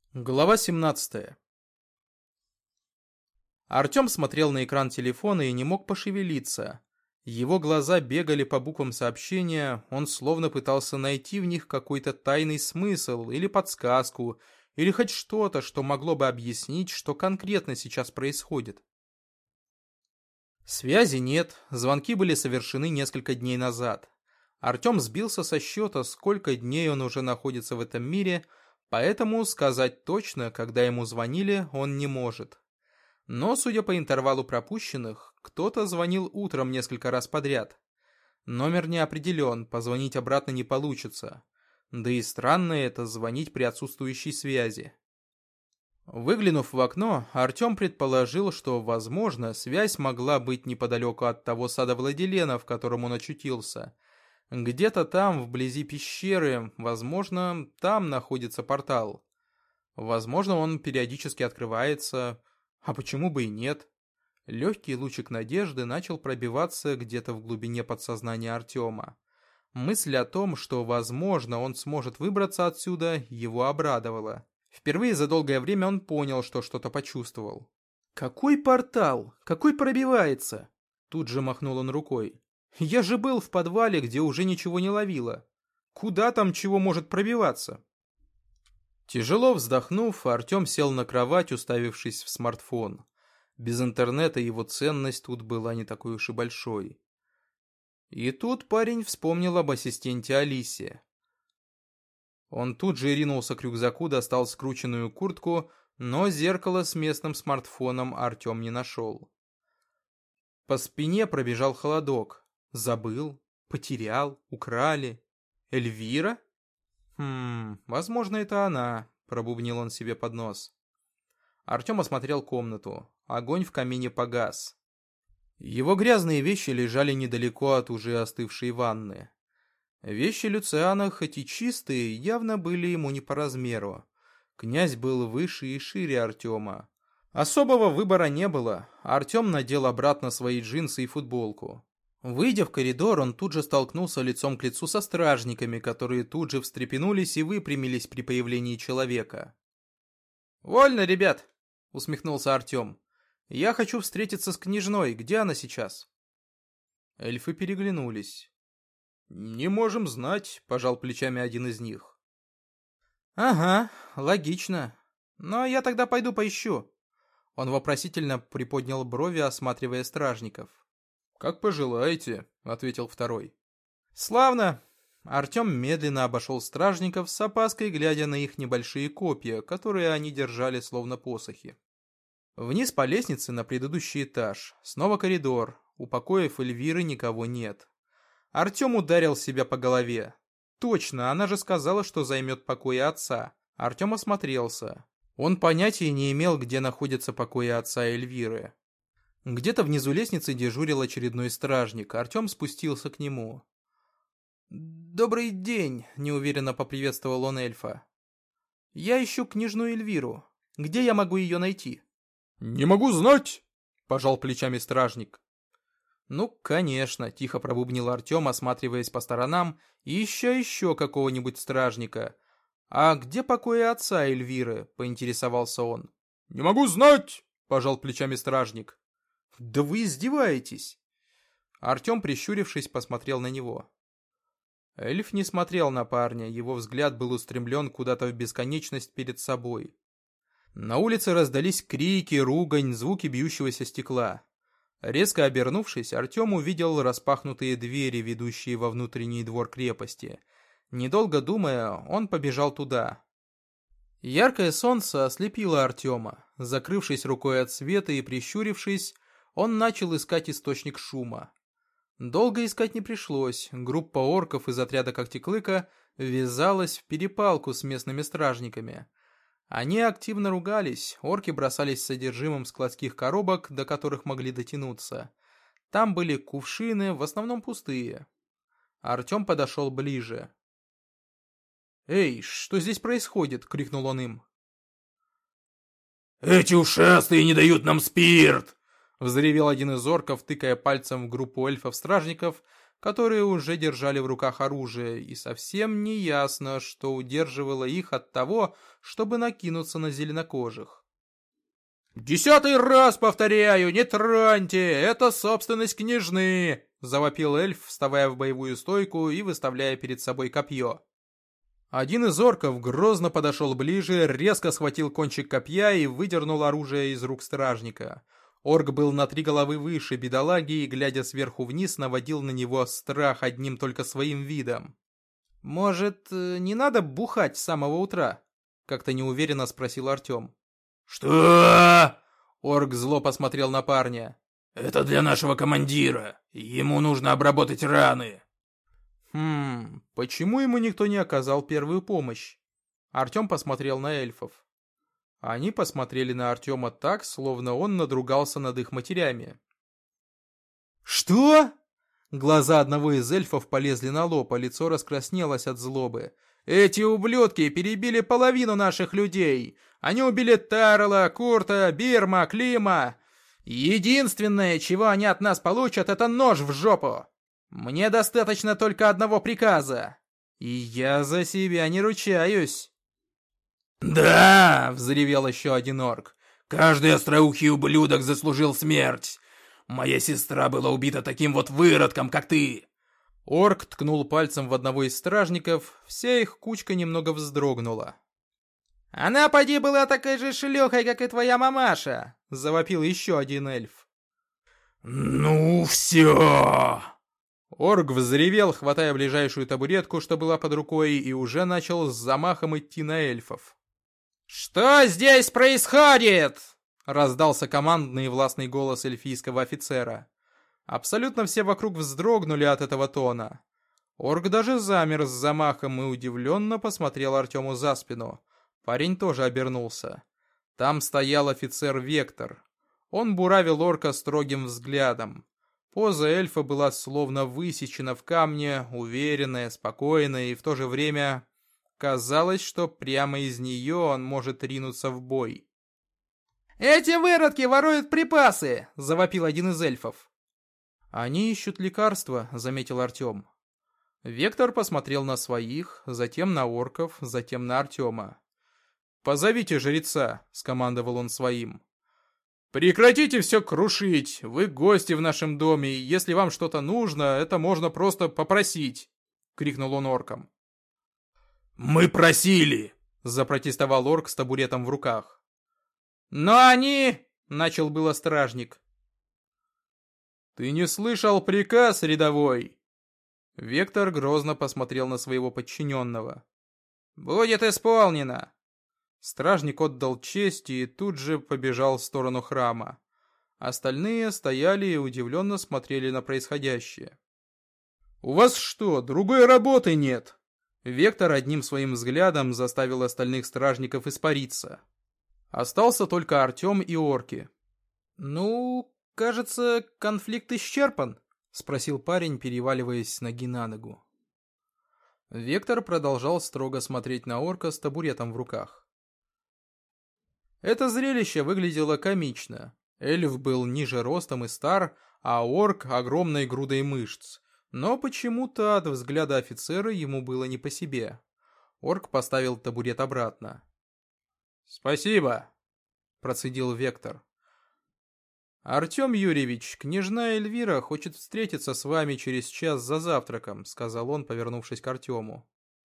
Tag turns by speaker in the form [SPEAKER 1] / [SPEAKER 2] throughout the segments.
[SPEAKER 1] Глава 17. Артем смотрел на экран телефона и не мог пошевелиться. Его глаза бегали по буквам сообщения, он словно пытался найти в них какой-то тайный смысл или подсказку, или хоть что-то, что могло бы объяснить, что конкретно сейчас происходит. Связи нет, звонки были совершены несколько дней назад. Артем сбился со счета, сколько дней он уже находится в этом мире, поэтому сказать точно, когда ему звонили, он не может. Но, судя по интервалу пропущенных, кто-то звонил утром несколько раз подряд. Номер не определен, позвонить обратно не получится. Да и странно это звонить при отсутствующей связи. Выглянув в окно, Артем предположил, что, возможно, связь могла быть неподалеку от того сада Владилена, в котором он очутился. Где-то там, вблизи пещеры, возможно, там находится портал. Возможно, он периодически открывается, а почему бы и нет? Легкий лучик надежды начал пробиваться где-то в глубине подсознания Артема. Мысль о том, что, возможно, он сможет выбраться отсюда, его обрадовала. Впервые за долгое время он понял, что что-то почувствовал. «Какой портал? Какой пробивается?» Тут же махнул он рукой. «Я же был в подвале, где уже ничего не ловило. Куда там чего может пробиваться?» Тяжело вздохнув, Артем сел на кровать, уставившись в смартфон. Без интернета его ценность тут была не такой уж и большой. И тут парень вспомнил об ассистенте Алисе. Он тут же ринулся к рюкзаку, достал скрученную куртку, но зеркало с местным смартфоном Артем не нашел. По спине пробежал холодок. Забыл, потерял, украли. Эльвира? Возможно, это она, пробубнил он себе под нос. Артем осмотрел комнату. Огонь в камине погас. Его грязные вещи лежали недалеко от уже остывшей ванны. Вещи Люциана, хоть и чистые, явно были ему не по размеру. Князь был выше и шире Артема. Особого выбора не было. Артем надел обратно свои джинсы и футболку. Выйдя в коридор, он тут же столкнулся лицом к лицу со стражниками, которые тут же встрепенулись и выпрямились при появлении человека. «Вольно, ребят!» — усмехнулся Артем. «Я хочу встретиться с княжной. Где она сейчас?» Эльфы переглянулись. «Не можем знать», — пожал плечами один из них. «Ага, логично. Но я тогда пойду поищу». Он вопросительно приподнял брови, осматривая стражников. «Как пожелаете», — ответил второй. «Славно». Артем медленно обошел стражников с опаской, глядя на их небольшие копья, которые они держали словно посохи. Вниз по лестнице на предыдущий этаж. Снова коридор. У покоев Эльвиры никого нет. Артем ударил себя по голове. Точно, она же сказала, что займет покои отца. Артем осмотрелся. Он понятия не имел, где находятся покои отца Эльвиры. Где-то внизу лестницы дежурил очередной стражник. Артем спустился к нему. «Добрый день», — неуверенно поприветствовал он эльфа. «Я ищу княжну Эльвиру. Где я могу ее найти?»
[SPEAKER 2] «Не могу знать», — пожал плечами стражник.
[SPEAKER 1] «Ну, конечно», — тихо пробубнил Артем, осматриваясь по сторонам, и ища еще какого-нибудь стражника. «А где покои отца Эльвиры?» — поинтересовался он.
[SPEAKER 2] «Не могу знать», — пожал плечами стражник.
[SPEAKER 1] «Да вы издеваетесь!» Артем, прищурившись, посмотрел на него. Эльф не смотрел на парня, его взгляд был устремлен куда-то в бесконечность перед собой. На улице раздались крики, ругань, звуки бьющегося стекла. Резко обернувшись, Артем увидел распахнутые двери, ведущие во внутренний двор крепости. Недолго думая, он побежал туда. Яркое солнце ослепило Артема. Закрывшись рукой от света и прищурившись, он начал искать источник шума. Долго искать не пришлось. Группа орков из отряда Когтеклыка ввязалась в перепалку с местными стражниками. Они активно ругались, орки бросались содержимым складских коробок, до которых могли дотянуться. Там были кувшины, в основном пустые. Артем подошел ближе. «Эй, что здесь происходит?» — крикнул он им.
[SPEAKER 2] «Эти ушастые не дают нам спирт!»
[SPEAKER 1] — взревел один из орков, тыкая пальцем в группу эльфов-стражников, которые уже держали в руках оружие, и совсем не ясно, что удерживало их от того, чтобы накинуться на зеленокожих. «10-й раз повторяю, не троньте, это собственность княжны!» — завопил эльф, вставая в боевую стойку и выставляя перед собой копье. Один из орков грозно подошел ближе, резко схватил кончик копья и выдернул оружие из рук стражника. Орк был на 3 головы выше бедолаги и, глядя сверху вниз, наводил на него страх одним только своим видом. «Может, не надо бухать с самого утра?» — как-то неуверенно спросил Артем.
[SPEAKER 2] «Что?»
[SPEAKER 1] Орк зло посмотрел на парня.
[SPEAKER 2] «Это для нашего командира. Ему нужно обработать раны».
[SPEAKER 1] Почему ему никто не оказал первую помощь? Артем посмотрел на эльфов. Они посмотрели на Артема так, словно он надругался над их матерями. «Что?» Глаза одного из эльфов полезли на лоб, а лицо раскраснелось от злобы. «Эти ублюдки перебили половину наших людей! Они убили Тарла, Курта, Бирма, Клима! Единственное, чего они от нас получат, это нож в жопу! Мне достаточно только одного приказа, и я за себя не ручаюсь!»
[SPEAKER 2] «Да!» — взревел еще один орк. «Каждый остроухий ублюдок заслужил смерть! Моя сестра была убита таким вот выродком, как ты!»
[SPEAKER 1] Орк ткнул пальцем в одного из стражников, вся их кучка немного вздрогнула. «Она поди была такой же шлюхой, как и твоя мамаша!» — завопил еще один эльф.
[SPEAKER 2] «Ну все!»
[SPEAKER 1] Орк взревел, хватая ближайшую табуретку, что была под рукой, и уже начал с замахом идти на эльфов. «Что здесь происходит?» — раздался командный и властный голос эльфийского офицера. Абсолютно все вокруг вздрогнули от этого тона. Орк даже замер с замахом и удивленно посмотрел Артему за спину. Парень тоже обернулся. Там стоял офицер Вектор. Он буравил орка строгим взглядом. Поза эльфа была словно высечена в камне, уверенная, спокойная, и в то же время казалось, что прямо из нее он может ринуться в бой. «Эти выродки воруют припасы!» — завопил один из эльфов. «Они ищут лекарства», — заметил Артем. Вектор посмотрел на своих, затем на орков, затем на Артема. «Позовите жреца», — скомандовал он своим. «Прекратите все крушить! Вы гости в нашем доме, и если вам что-то нужно, это можно просто попросить!» — крикнул он оркам.
[SPEAKER 2] «Мы просили!»
[SPEAKER 1] — запротестовал орк с табуретом в руках. «Но они...» — начал было стражник. «Ты не слышал приказ, рядовой?» Вектор грозно посмотрел на своего подчиненного. «Будет исполнено!» Стражник отдал честь и тут же побежал в сторону храма. Остальные стояли и удивленно смотрели на происходящее. «У вас что, другой работы нет?» Вектор одним своим взглядом заставил остальных стражников испариться. Остался только Артем и орки. «Ну, кажется, конфликт исчерпан», — спросил парень, переваливаясь с ноги на ногу. Вектор продолжал строго смотреть на орка с табуретом в руках. Это зрелище выглядело комично. Эльф был ниже ростом и стар, а орк огромной грудой мышц. Но почему-то от взгляда офицера ему было не по себе. Орк поставил табурет обратно. «Спасибо», — процедил Вектор. «Артем Юрьевич, княжна Эльвира хочет встретиться с вами через час за завтраком», — сказал он, повернувшись к Артему.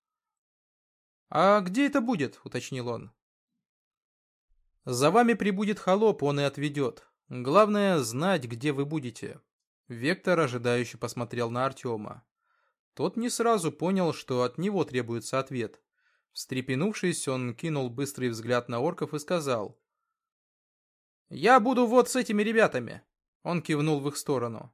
[SPEAKER 1] «А где это будет?» — уточнил он. «За вами прибудет холоп, он и отведет. Главное — знать, где вы будете». Вектор ожидающе посмотрел на Артема. Тот не сразу понял, что от него требуется ответ. Встрепенувшись, он кинул быстрый взгляд на орков и сказал: «Я буду вот с этими ребятами». Он кивнул в их сторону.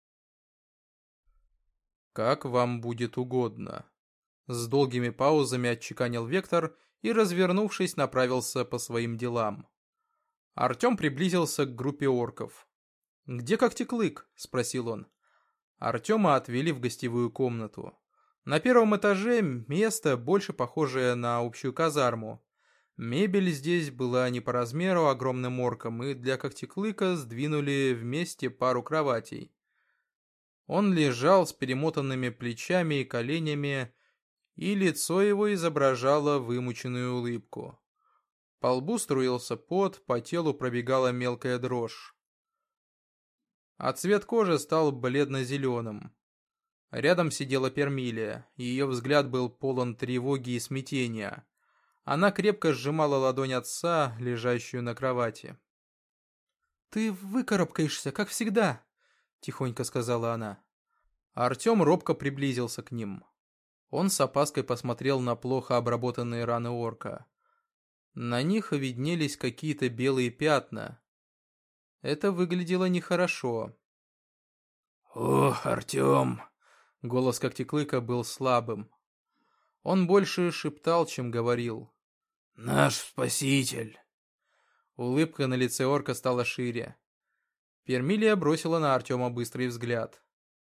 [SPEAKER 1] «Как вам будет угодно». С долгими паузами отчеканил Вектор и, развернувшись, направился по своим делам. Артем приблизился к группе орков. «Где Когтеклык?» — спросил он. Артема отвели в гостевую комнату. На первом этаже место, больше похожее на общую казарму. Мебель здесь была не по размеру огромным оркам, и для Когтеклыка сдвинули вместе пару кроватей. Он лежал с перемотанными плечами и коленями, и лицо его изображало вымученную улыбку. По лбу струился пот, по телу пробегала мелкая дрожь. А цвет кожи стал бледно-зеленым. Рядом сидела Пермилия, и ее взгляд был полон тревоги и смятения. Она крепко сжимала ладонь отца, лежащую на кровати. «Ты выкарабкаешься, как всегда», — тихонько сказала она. Артем робко приблизился к ним. Он с опаской посмотрел на плохо обработанные раны орка. На них виднелись какие-то белые пятна. Это выглядело нехорошо.
[SPEAKER 2] «Ох, Артем!»
[SPEAKER 1] Голос Когтеклыка был слабым. Он больше шептал, чем говорил.
[SPEAKER 2] «Наш спаситель!»
[SPEAKER 1] Улыбка на лице орка стала шире. Пермилия бросила на Артема быстрый взгляд.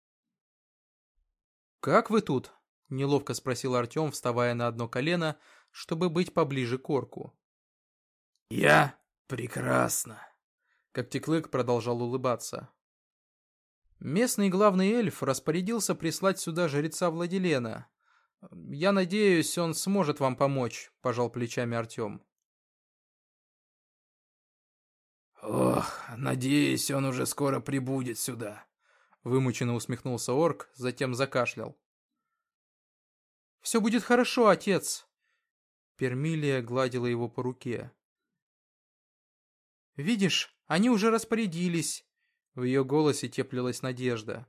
[SPEAKER 1] «Как вы тут?» — неловко спросил Артем, вставая на одно колено, чтобы быть поближе к орку.
[SPEAKER 2] «Я прекрасно!»
[SPEAKER 1] Когтеклык продолжал улыбаться. «Местный главный эльф распорядился прислать сюда жреца Владилена. Я надеюсь, он сможет вам помочь», — пожал плечами Артем.
[SPEAKER 2] «Ох, надеюсь, он уже скоро прибудет сюда»,
[SPEAKER 1] — вымученно усмехнулся орк, затем закашлял. «Все будет хорошо, отец!» Пермилия гладила его по руке. «Видишь, они уже распорядились!» В ее голосе теплилась надежда.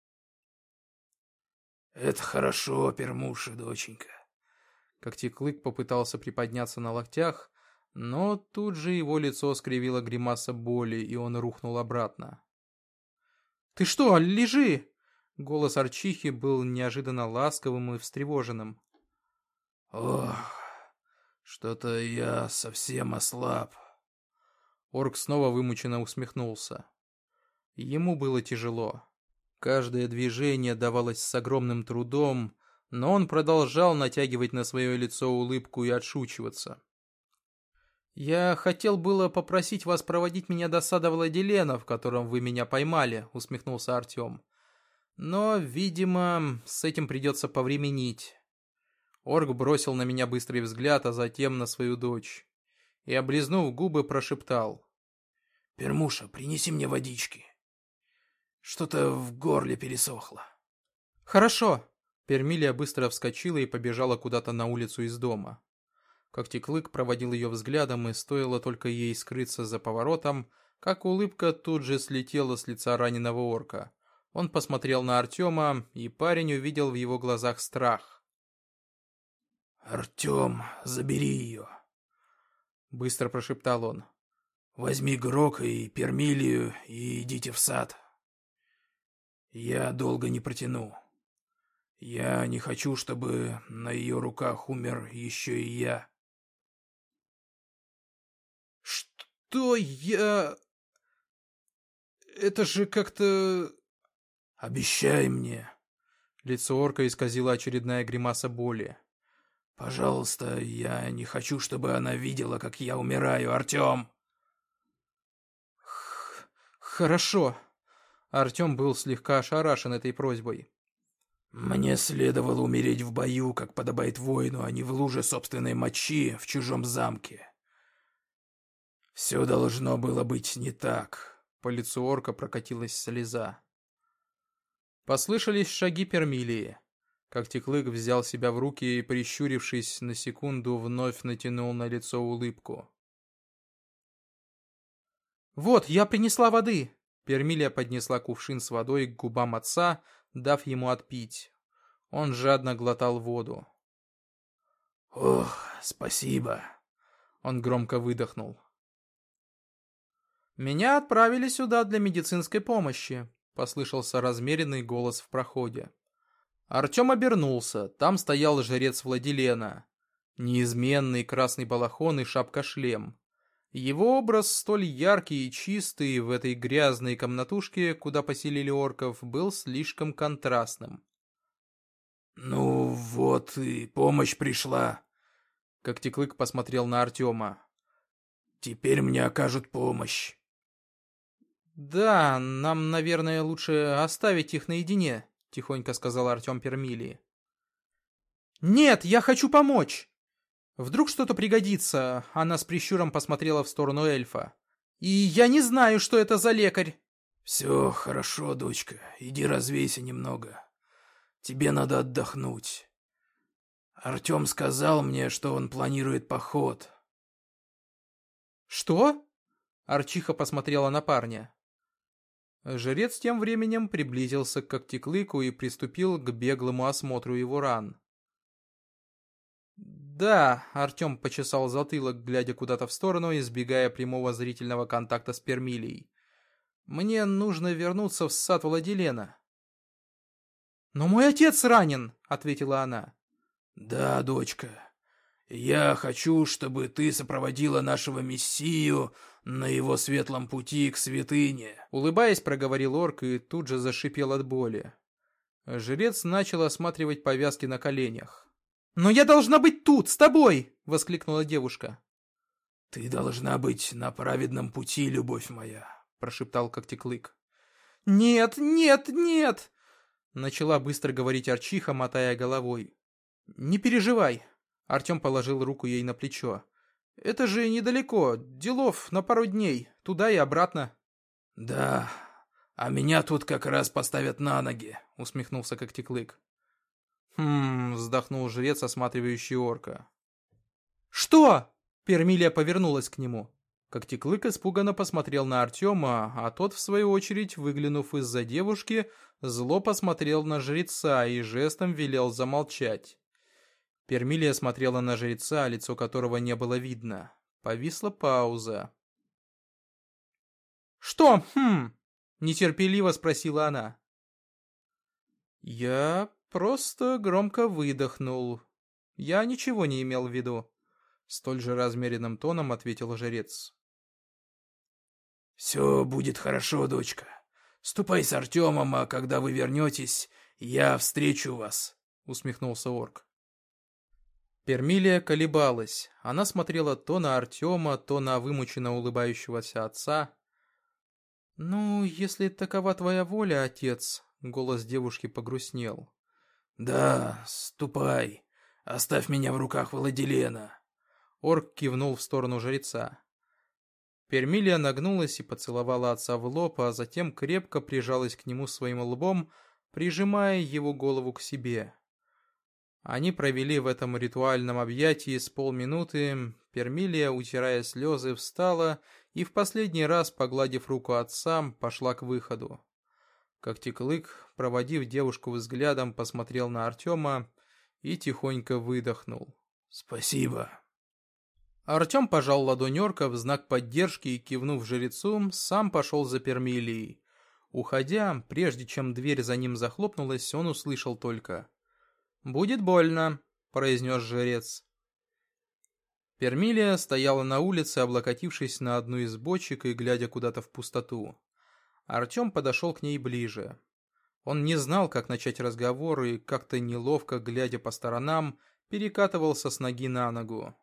[SPEAKER 2] «Это хорошо, Пермуша, доченька».
[SPEAKER 1] Когтеклык попытался приподняться на локтях, но тут же его лицо скривило гримаса боли, и он рухнул обратно. «Ты что, лежи!» Голос Арчихи был неожиданно ласковым и встревоженным.
[SPEAKER 2] «Ох, что-то я совсем ослаб».
[SPEAKER 1] Орк снова вымученно усмехнулся. Ему было тяжело. Каждое движение давалось с огромным трудом, но он продолжал натягивать на свое лицо улыбку и отшучиваться. «Я хотел было попросить вас проводить меня до сада Владилена, в котором вы меня поймали», — усмехнулся Артем. «Но, видимо, с этим придется повременить». Орк бросил на меня быстрый взгляд, а затем на свою дочь. И, облизнув губы, прошептал.
[SPEAKER 2] «Пермуша, принеси мне водички. Что-то в горле пересохло».
[SPEAKER 1] «Хорошо». Пермилия быстро вскочила и побежала куда-то на улицу из дома. Когтеклык проводил ее взглядом, и стоило только ей скрыться за поворотом, как улыбка тут же слетела с лица раненого орка. Он посмотрел на Артема, и парень увидел в его глазах страх.
[SPEAKER 2] «Артем, забери ее», — быстро прошептал он. «Возьми Грока и Пермилию и идите в сад. Я долго не протяну. Я не хочу, чтобы на ее руках умер еще и я».
[SPEAKER 1] «Что я...» «Это же как-то...»
[SPEAKER 2] «Обещай мне».
[SPEAKER 1] Лицо орка исказило очередная гримаса боли.
[SPEAKER 2] «Пожалуйста, я не хочу, чтобы она видела, как я умираю, Артем».
[SPEAKER 1] «Хорошо». Артем был слегка ошарашен этой просьбой.
[SPEAKER 2] «Мне следовало умереть в бою, как подобает воину, а не в луже собственной мочи в чужом замке. Все должно было быть не так».
[SPEAKER 1] По лицу орка прокатилась слеза. Послышались шаги Пермилии. Когтеклык взял себя в руки и, прищурившись на секунду, вновь натянул на лицо улыбку. «Вот, я принесла воды!» Пермилия поднесла кувшин с водой к губам отца, дав ему отпить. Он жадно глотал воду.
[SPEAKER 2] «Ох, спасибо!»
[SPEAKER 1] Он громко выдохнул. «Меня отправили сюда для медицинской помощи», — послышался размеренный голос в проходе. Артем обернулся. Там стоял жрец Владилена. Неизменный красный балахон и шапка-шлем. Его образ, столь яркий и чистый в этой грязной комнатушке, куда поселили орков, был слишком контрастным.
[SPEAKER 2] «Ну вот и помощь пришла», —
[SPEAKER 1] Когтеклык посмотрел на Артема.
[SPEAKER 2] «Теперь мне окажут помощь».
[SPEAKER 1] «Да, нам, наверное, лучше оставить их наедине», — тихонько сказал Артем Пермилии. «Нет, я хочу помочь!» «Вдруг что-то пригодится», — она с прищуром посмотрела в сторону эльфа. «И я не знаю, что это за лекарь».
[SPEAKER 2] «Все хорошо, дочка, иди развейся немного. Тебе надо отдохнуть. Артем сказал мне, что он планирует поход».
[SPEAKER 1] «Что?» — Арчиха посмотрела на парня. Жрец тем временем приблизился к Когтеклыку и приступил к беглому осмотру его ран. «Да», — Артем почесал затылок, глядя куда-то в сторону, избегая прямого зрительного контакта с Пермилией. «Мне нужно вернуться в сад Владилена». «Но мой отец ранен», — ответила она.
[SPEAKER 2] «Да, дочка, я хочу, чтобы ты сопроводила нашего мессию на его светлом пути к святыне», —
[SPEAKER 1] улыбаясь, проговорил орк и тут же зашипел от боли. Жрец начал осматривать повязки на коленях. «Но я должна быть тут, с тобой!» — воскликнула девушка.
[SPEAKER 2] «Ты должна быть на праведном пути, любовь моя», — прошептал Когтеклык.
[SPEAKER 1] «Нет, нет, нет!» — начала быстро говорить Арчиха, мотая головой. «Не переживай!» — Артем положил руку ей на плечо. «Это же недалеко, делов на пару дней, туда и обратно».
[SPEAKER 2] «Да, а меня тут как раз поставят на ноги», — усмехнулся Когтеклык.
[SPEAKER 1] Вздохнул жрец, осматривающий орка. «Что?» — Пермилия повернулась к нему. Когтеклык испуганно посмотрел на Артема, а тот, в свою очередь, выглянув из-за девушки, зло посмотрел на жреца и жестом велел замолчать. Пермилия смотрела на жреца, лицо которого не было видно. Повисла пауза. «Что? Нетерпеливо спросила она. «Я просто громко выдохнул. Я ничего не имел в виду», — столь же размеренным тоном ответил жрец.
[SPEAKER 2] «Все будет хорошо, дочка. Ступай с Артемом, а когда вы вернетесь, я встречу вас», — усмехнулся орк.
[SPEAKER 1] Пермилия колебалась. Она смотрела то на Артема, то на вымученно улыбающегося отца. «Ну, если такова твоя воля, отец», — голос девушки погрустнел.
[SPEAKER 2] «Да, ступай. Оставь меня в руках Владилена».
[SPEAKER 1] Орк кивнул в сторону жреца. Пермилия нагнулась и поцеловала отца в лоб, а затем крепко прижалась к нему своим лбом, прижимая его голову к себе. Они провели в этом ритуальном объятии с полминуты. Пермилия, утирая слезы, встала и в последний раз, погладив руку отца, пошла к выходу. Когтеклык, проводив девушку взглядом, посмотрел на Артема и тихонько выдохнул.
[SPEAKER 2] «Спасибо».
[SPEAKER 1] Артем пожал ладонь орка в знак поддержки и, кивнув жрецу, сам пошел за Пермилией. Уходя, прежде чем дверь за ним захлопнулась, он услышал только: «Будет больно», — произнес жрец. Пермилия стояла на улице, облокотившись на одну из бочек и глядя куда-то в пустоту. Артем подошел к ней ближе. Он не знал, как начать разговор, и как-то неловко, глядя по сторонам, перекатывался с ноги на ногу.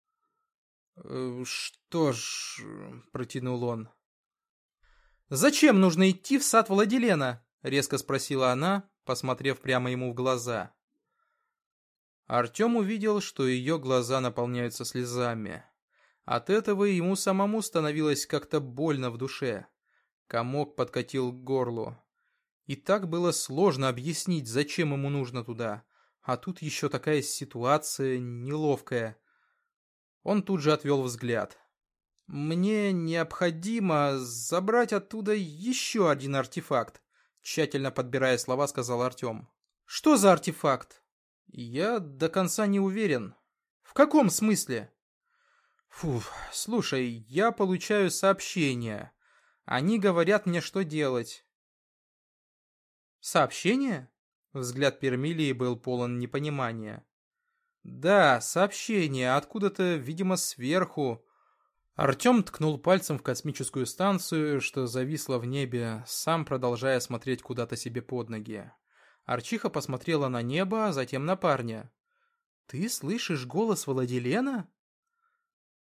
[SPEAKER 1] «Что ж...» — протянул он. «Зачем нужно идти в сад Владилена?» — резко спросила она, посмотрев прямо ему в глаза. Артем увидел, что ее глаза наполняются слезами. От этого ему самому становилось как-то больно в душе. Комок подкатил к горлу. И так было сложно объяснить, зачем ему нужно туда. А тут еще такая ситуация неловкая. Он тут же отвел взгляд. «Мне необходимо забрать оттуда еще один артефакт», тщательно подбирая слова, сказал Артем. «Что за артефакт?» «Я до конца не уверен». «В каком смысле?» Слушай, я получаю сообщения. Они говорят мне, что делать». «Сообщения?» Взгляд Пермилии был полон непонимания. «Да, сообщение, откуда-то, видимо, сверху». Артем ткнул пальцем в космическую станцию, что зависла в небе, сам продолжая смотреть куда-то себе под ноги. Арчиха посмотрела на небо, а затем на парня. «Ты слышишь голос Владилена?»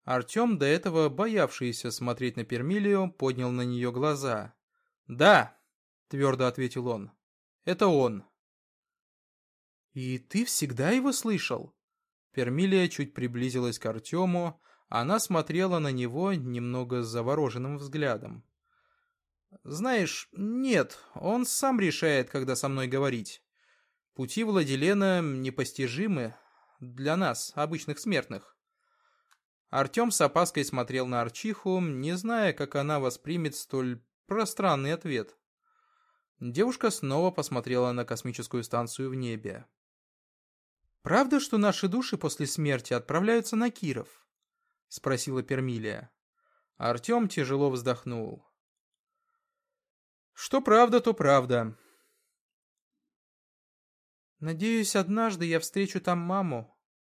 [SPEAKER 1] Артем, до этого боявшийся смотреть на Пермилию, поднял на нее глаза. «Да», — твердо ответил он, — «это он». «И ты всегда его слышал?» Пермилия чуть приблизилась к Артему, она смотрела на него немного завороженным взглядом. «Знаешь, нет, он сам решает, когда со мной говорить. Пути Владилена непостижимы для нас, обычных смертных». Артем с опаской смотрел на Арчиху, не зная, как она воспримет столь пространный ответ. Девушка снова посмотрела на космическую станцию в небе. «Правда, что наши души после смерти отправляются на Киров?» — спросила Пермилия. Артем тяжело вздохнул. «Что правда, то правда. Надеюсь, однажды я встречу там маму».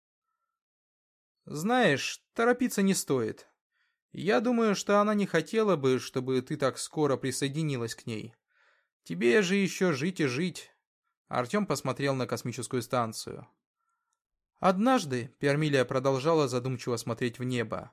[SPEAKER 1] «Знаешь, торопиться не стоит. Я думаю, что она не хотела бы, чтобы ты так скоро присоединилась к ней. Тебе же еще жить и жить». Артем посмотрел на космическую станцию. Однажды Пермилия продолжала задумчиво смотреть в небо.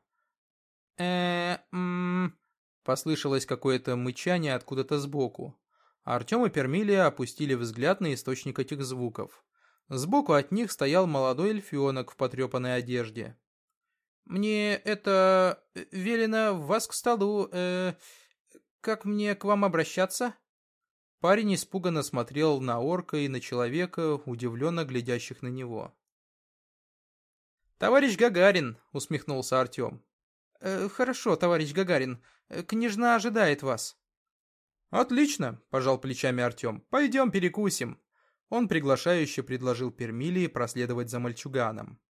[SPEAKER 1] Послышалось какое-то мычание откуда-то сбоку. Артем и Пермилия опустили взгляд на источник этих звуков. Сбоку от них стоял молодой эльфенок в потрепанной одежде. «Мне велено вас к столу. Как мне к вам обращаться?» Парень испуганно смотрел на орка и на человека, удивленно глядящих на него. «Товарищ Гагарин», — усмехнулся Артем. «Хорошо, товарищ Гагарин. Княжна ожидает вас». «Отлично», — пожал плечами Артем. «Пойдем перекусим». Он приглашающе предложил Пермилии проследовать за мальчуганом.